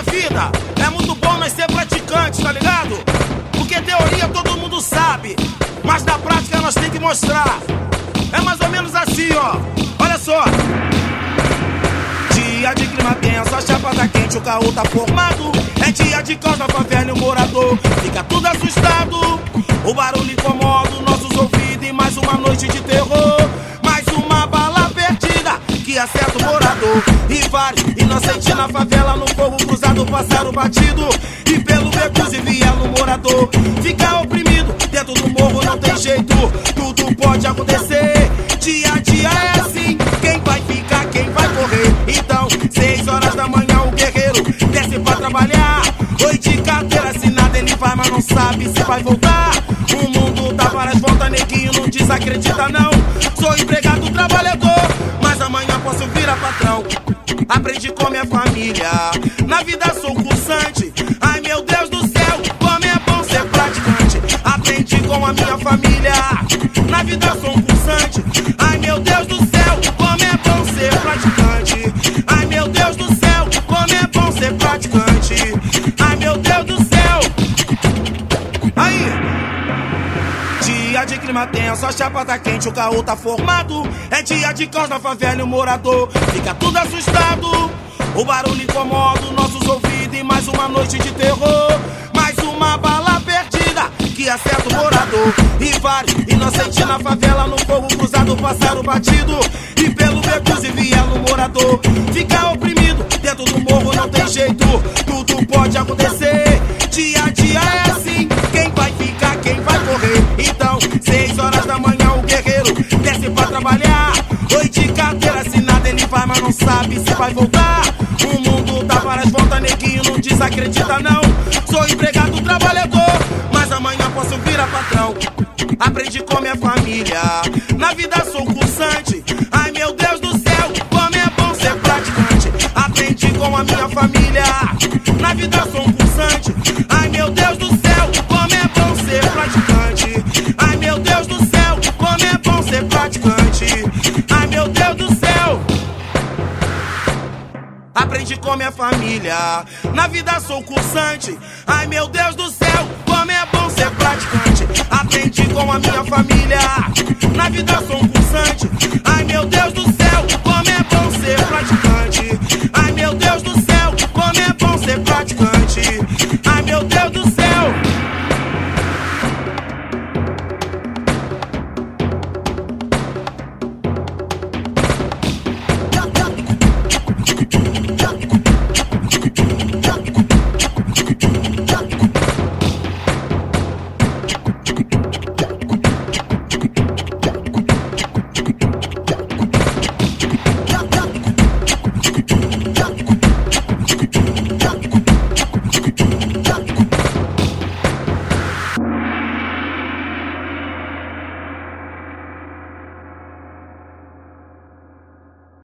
vida é muito bom nós ser praticantes, tá ligado? Porque teoria todo mundo sabe, mas na prática nós tem que mostrar. É mais ou menos assim, ó. Olha só. Dia de clima tenso, a chapa tá quente, o caô tá formado. É dia de caos na favela e o morador fica tudo assustado. O barulho incomoda os nossos ouvidos e mais uma noite de terror. Mais uma bala perdida que acerta o morador. E vários inocentes na favela no fogo cruzado passaram batido. E pelo becos e vier no morador fica oprimido. Dentro do morro não tem jeito, tudo pode acontecer. Dia a dia é assim, quem vai ficar, quem vai correr. Então, 6 horas da manhã o guerreiro desce pra trabalhar. Oi de carteira assinada ele vai, mas não sabe se vai voltar. O mundo dá várias voltas, neguinho não desacredita não. Sou empregado trabalhador, mas amanhã posso virar patrão. Aprendi com minha família, na vida sou cursante. Ai meu Deus do céu, como é bom ser praticante. Aprendi com a minha família, na vida sou cursante. Ai meu Deus do céu, como é bom ser praticante. Ai meu Deus do céu, como é bom ser praticante. Ai meu Deus do céu. Aí, dia de clima tenso, a chapa tá quente, o caô tá formado. É dia de caos na favela e o morador fica tudo assustado. O barulho incomoda os nossos ouvidos e mais uma noite de terror. Mais uma bala perdida que acerta o morador. E vários inocentes na favela no fogo cruzado passaram batido. E pelo becos e vier no morador fica oprimido. Dentro do morro não tem jeito, tudo pode acontecer. Dia a dia é assim, quem vai ficar, quem vai correr. Então, 6 horas da manhã o guerreiro desce pra trabalhar. Oi de carteira assinada ele vai, mas não sabe se vai voltar. O mundo dá várias voltas, neguinho não desacredita não. Sou empregado trabalhador, mas amanhã posso virar patrão. Aprendi com minha família, na vida sou cursante. Ai meu Deus do céu, como é bom ser praticante. Aprendi com a minha família, na vida sou cursante. Ai meu Deus do céu, como é bom ser praticante. Ai meu Deus do céu, como é bom ser praticante. Ai meu Deus do céu. Aprendi com minha família, na vida sou cursante. Ai meu Deus do céu, como é bom ser praticante. Aprendi com a minha família, na vida sou cursante. Ai meu Deus do céu,